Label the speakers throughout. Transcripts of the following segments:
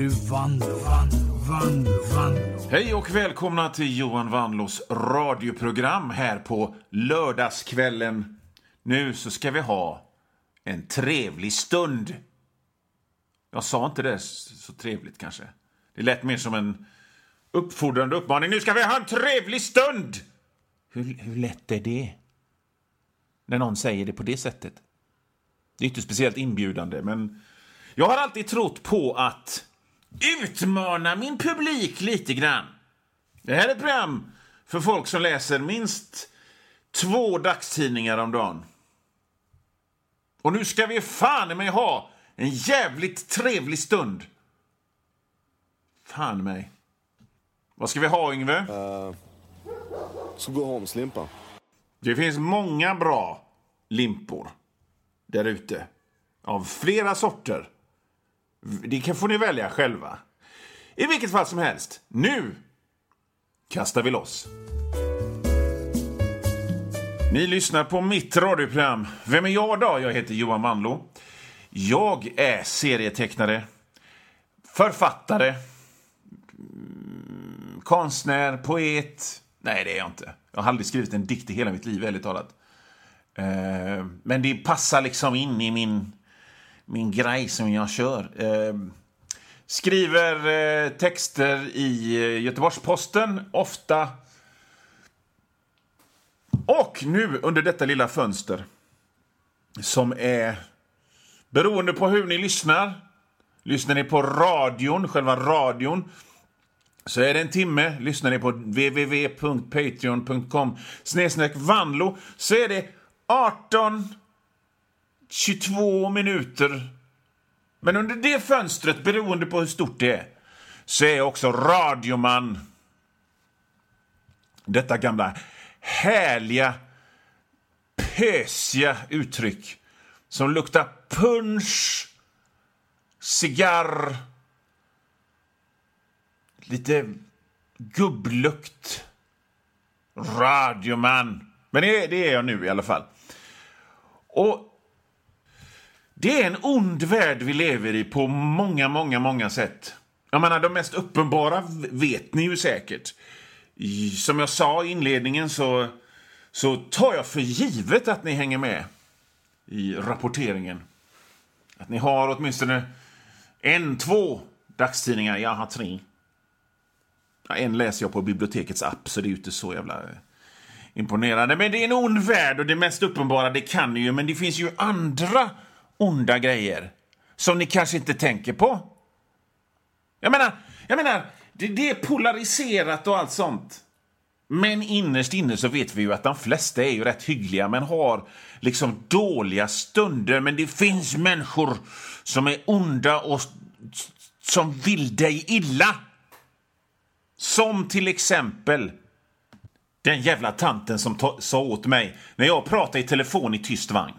Speaker 1: nu Vanlo.
Speaker 2: Hej och välkomna till Johan Vanlos radioprogram här på lördagskvällen. Nu så ska vi ha en trevlig stund. Jag sa inte det så trevligt kanske. Det lät mer som en uppfordrande uppmaning. Nu ska vi ha en trevlig stund! Hur lätt är det? När någon säger det på det sättet. Det är inte speciellt inbjudande, men jag har alltid trott på att utmana min publik lite grann. Det här är ett program för folk som läser minst 2 dagstidningar om dagen. Och nu ska vi fan mig ha en jävligt trevlig stund. Fan mig. Vad ska vi ha, Yngve?
Speaker 3: Så gå Holmslimpa.
Speaker 2: Det finns många bra limpor där ute. Av flera sorter. Det får ni välja själva. I vilket fall som helst. Nu kastar vi loss. Ni lyssnar på mitt radioprogram. Vem är jag då? Jag heter Johan Vanlo. Jag är serietecknare, författare, konstnär, poet. Nej, det är jag inte. Jag har aldrig skrivit en dikt i hela mitt liv, ärligt talat. Men det passar liksom in i min grej som jag kör. Skriver texter i Göteborgs-Posten ofta. Och nu under detta lilla fönster som är beroende på hur ni lyssnar. Lyssnar ni på radion, själva radion, så är det en timme. Lyssnar ni på www.patreon.com/Vanlo så är det 18-22 minuter. Men under det fönstret, beroende på hur stort det är, så är också radioman. Detta gamla härliga, pösiga uttryck som luktar punsch, cigarr, lite gubblukt. Radioman. Men det är jag nu i alla fall. Och det är en ond värld vi lever i på många sätt. Jag menar, de mest uppenbara vet ni ju säkert. Som jag sa i inledningen så tar jag för givet att ni hänger med i rapporteringen. Att ni har åtminstone 1-2 dagstidningar. Jag har 3. En läser jag på bibliotekets app, så det är ju inte så jävla imponerande. Men det är en ond värld och det mest uppenbara, det kan ni ju. Men det finns ju andra onda grejer som ni kanske inte tänker på. Jag menar det är polariserat och allt sånt. Men innerst inne så vet vi ju att de flesta är ju rätt hyggliga, men har liksom dåliga stunder. Men det finns människor som är onda och som vill dig illa. Som till exempel den jävla tanten som sa åt mig när jag pratade i telefon i tyst vagn.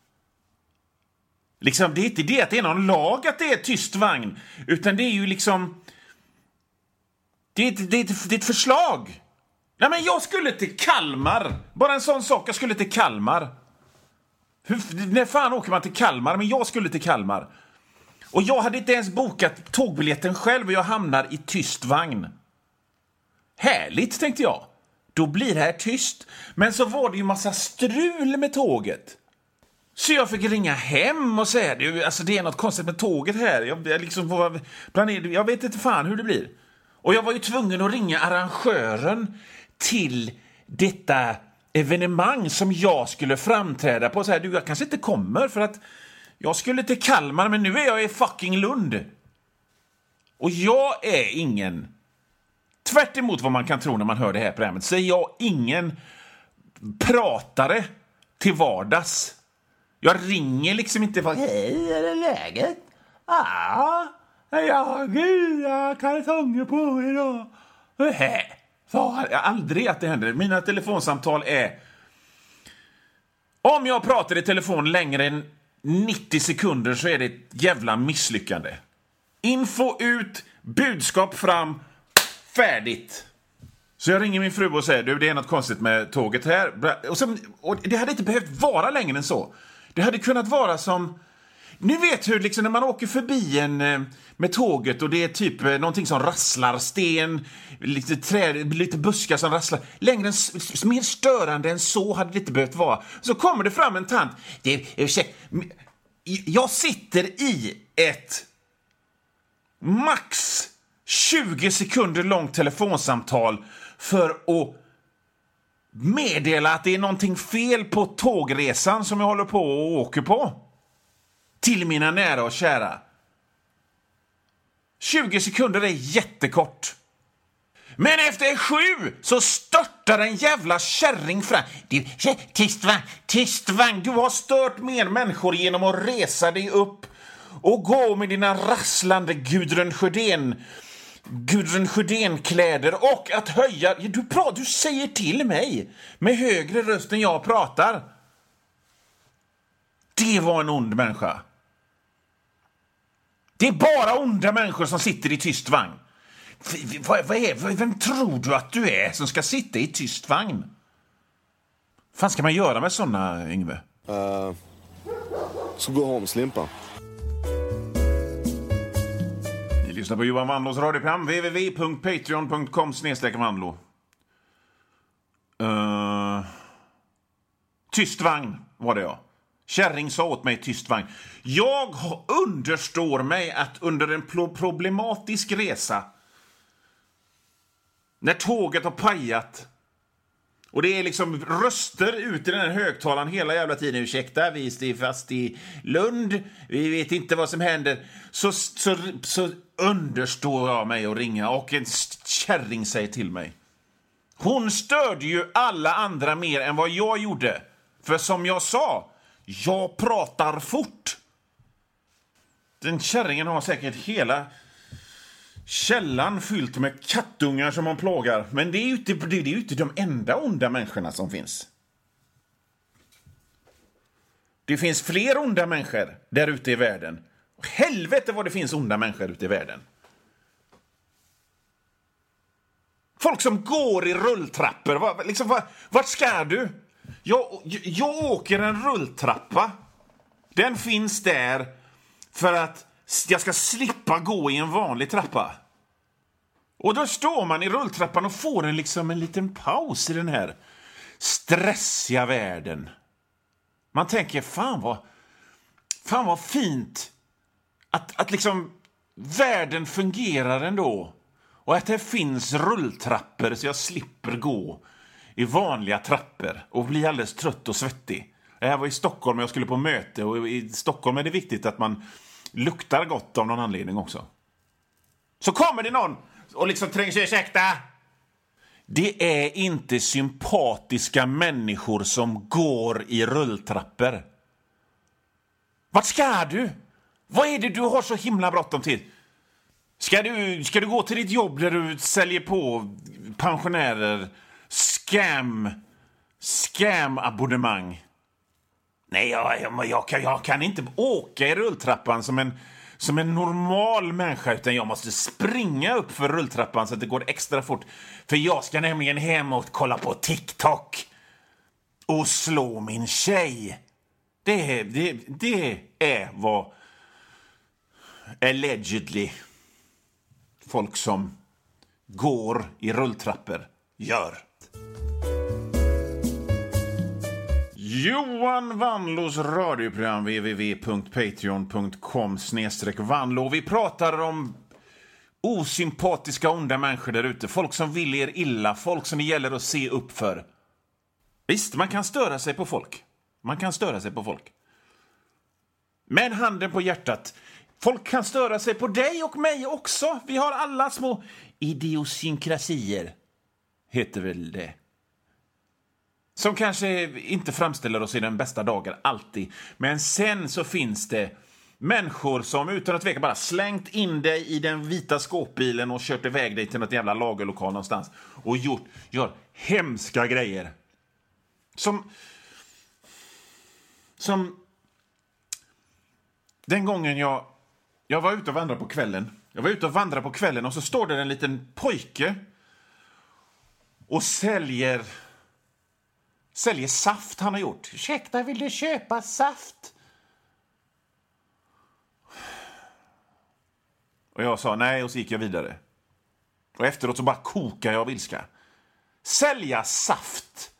Speaker 2: Liksom, det är inte det att det är någon lag att det är tyst vagn, utan det är ju liksom det är ett förslag. Nej, men jag skulle till Kalmar. Bara en sån sak, jag skulle till Kalmar. När fan åker man till Kalmar? Men jag skulle till Kalmar. Och jag hade inte ens bokat tågbiljetten själv och jag hamnar i tyst vagn. Härligt, tänkte jag. Då blir det här tyst. Men så var det ju massa strul med tåget. Så jag fick ringa hem och säga, alltså det är något konstigt med tåget här. Jag vet inte fan hur det blir. Och jag var ju tvungen att ringa arrangören till detta evenemang som jag skulle framträda på. Så här, jag kanske inte kommer för att jag skulle till Kalmar, men nu är jag i fucking Lund. Och jag är ingen, tvärt emot vad man kan tro när man hör det här programmet, så är jag ingen pratare till vardags. Jag ringer liksom inte för hej, är det läget? Jag kalsonger på idag. Aldrig att det händer. Mina telefonsamtal är, om jag pratar i telefon längre än 90 sekunder så är det ett jävla misslyckande. Info ut, budskap fram, färdigt. Så jag ringer min fru och säger, det är något konstigt med tåget här. Och det hade inte behövt vara längre än så. Det hade kunnat vara som Ni vet hur liksom när man åker förbi en med tåget och det är typ någonting som rasslar, sten, lite träd, lite buskar som rasslar. Längre mer störande än så hade det inte behövt vara. Så kommer det fram en tant. Jag sitter i ett max 20 sekunder långt telefonsamtal för att meddela att det är någonting fel på tågresan som jag håller på och åker på. Till mina nära och kära. 20 sekunder är jättekort. Men efter 7 så störtar en jävla kärring fram. Tyst vagn, du har stört mer människor genom att resa dig upp och gå med dina rasslande Gudrun Sjödén-kläder och att höja... Du säger till mig med högre röst än jag pratar. Det var en ond människa. Det är bara onda människor som sitter i tyst vagn. Vem tror du att du är som ska sitta i tyst vagn? Vad ska man göra med såna, Yngve?
Speaker 3: Så gå Holmslimpa.
Speaker 2: Ni lyssnar på Johan Wanlås radioprogram www.patreon.com/Wanlå. Tyst vagn var det, ja. Kärring sa åt mig tyst vagn. Jag understår mig att under en problematisk resa, när tåget har pajat och det är liksom röster ut i den här högtalaren hela jävla tiden. Ursäkta, vi är fast i Lund. Vi vet inte vad som händer. Så understår jag mig att ringa och en kärring säger till mig. Hon störde ju alla andra mer än vad jag gjorde. För som jag sa, jag pratar fort. Den kärringen har säkert hela källan fyllt med kattungar som man plågar. Men det är ju inte de enda onda människorna som finns. Det finns fler onda människor där ute i världen. Helvete vad det finns onda människor ute i världen. Folk som går i rulltrappor. Vart ska du? Jag åker en rulltrappa. Den finns där för att jag ska slippa gå i en vanlig trappa. Och då står man i rulltrappan och får en liten paus i den här stressiga världen. Man tänker, fan vad fint att liksom världen fungerar ändå. Och att det finns rulltrappor så jag slipper gå i vanliga trappor och bli alldeles trött och svettig. Jag var i Stockholm och jag skulle på möte, och i Stockholm är det viktigt att man luktar gott av någon anledning också. Så kommer det någon och liksom tränger sig, ursäkta. Det är inte sympatiska människor som går i rulltrappor. Vart ska du? Vad är det du har så himla bråttom till? Ska du gå till ditt jobb där du säljer på pensionärer scam-abonnemang? Nej, jag kan inte åka i rulltrappan som en normal människa, utan jag måste springa upp för rulltrappan så att det går extra fort. För jag ska nämligen hem och kolla på TikTok och slå min tjej. Det är vad allegedly folk som går i rulltrappor gör. Johan Wanlås radioprogram www.patreon.com/Wanlå. Vi pratar om osympatiska onda människor där ute. Folk som vill er illa. Folk som det gäller att se upp för. Visst, man kan störa sig på folk. Men handen på hjärtat. Folk kan störa sig på dig och mig också. Vi har alla små idiosynkrasier. Heter väl det. Som kanske inte framställer oss i den bästa dagen alltid. Men sen så finns det människor som utan att tveka bara slängt in dig i den vita skåpbilen och kört iväg dig till något jävla lagerlokal någonstans. Och gör hemska grejer. Som den gången jag var ute och vandrade på kvällen. Och så står det en liten pojke och säljer saft han har gjort. Ursäkta, vill du köpa saft? Och jag sa nej och så gick jag vidare. Och efteråt så bara kokade jag av ilska. Sälja saft.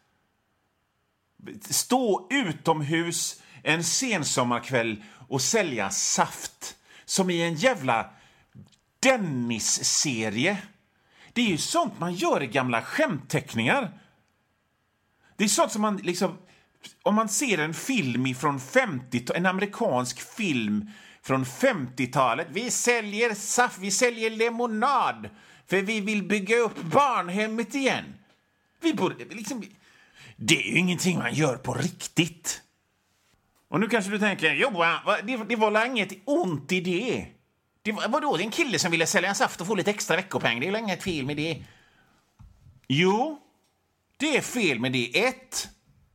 Speaker 2: Stå utomhus en sensommarkväll och sälja saft. Som i en jävla Dennis-serie. Det är ju sånt man gör i gamla skämtteckningar. Det är sånt som man liksom... Om man ser en film från 50-talet, en amerikansk film från 50-talet. Vi säljer saft, vi säljer lemonad. För vi vill bygga upp barnhemmet igen. Vi borde liksom... Det är ju ingenting man gör på riktigt. Och nu kanske du tänker, Johan, det var väl inget ont i det. Vadå, det är en kille som ville sälja en saft och få lite extra veckopeng. Det är väl inget fel med det. Jo, det är fel med det. 1.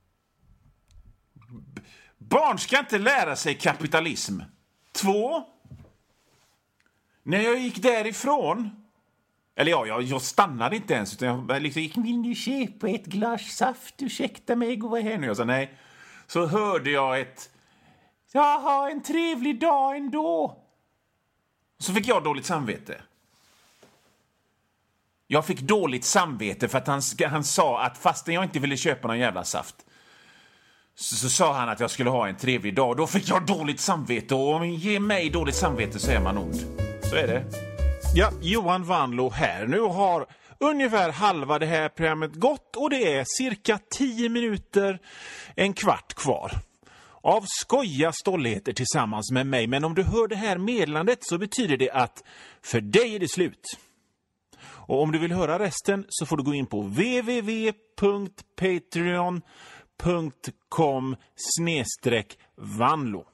Speaker 2: Barn ska inte lära sig kapitalism. 2. När jag gick därifrån... Eller ja, jag stannade inte ens. Utan jag liksom gick, vill du köpa ett glas saft? Ursäkta mig, gå här nu. Jag sa nej. Så hörde jag ett... Jaha, en trevlig dag ändå. Så fick jag dåligt samvete. Jag fick dåligt samvete för att han sa att fastän jag inte ville köpa någon jävla saft så sa han att jag skulle ha en trevlig dag. Då fick jag dåligt samvete. Och om man ger mig dåligt samvete så är man ond. Så är det. Ja, Johan Vanlo här. Nu har ungefär halva det här programmet gått och det är cirka 10 minuter, en kvart kvar. Av skoja stolligheter tillsammans med mig. Men om du hör det här meddelandet så betyder det att för dig är det slut. Och om du vill höra resten så får du gå in på www.patreon.com/Vanlo.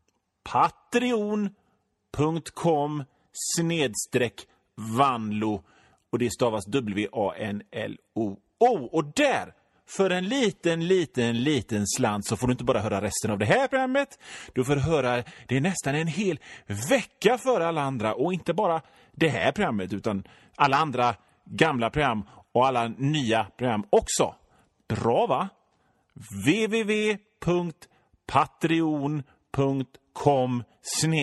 Speaker 2: Patreon.com/Vanlo. Och det stavas WANLO. Och där, för en liten slant så får du inte bara höra resten av det här programmet. Du får höra det nästan en hel vecka för alla andra. Och inte bara det här programmet utan alla andra gamla program och alla nya program också. Bra va? www.patreon.com/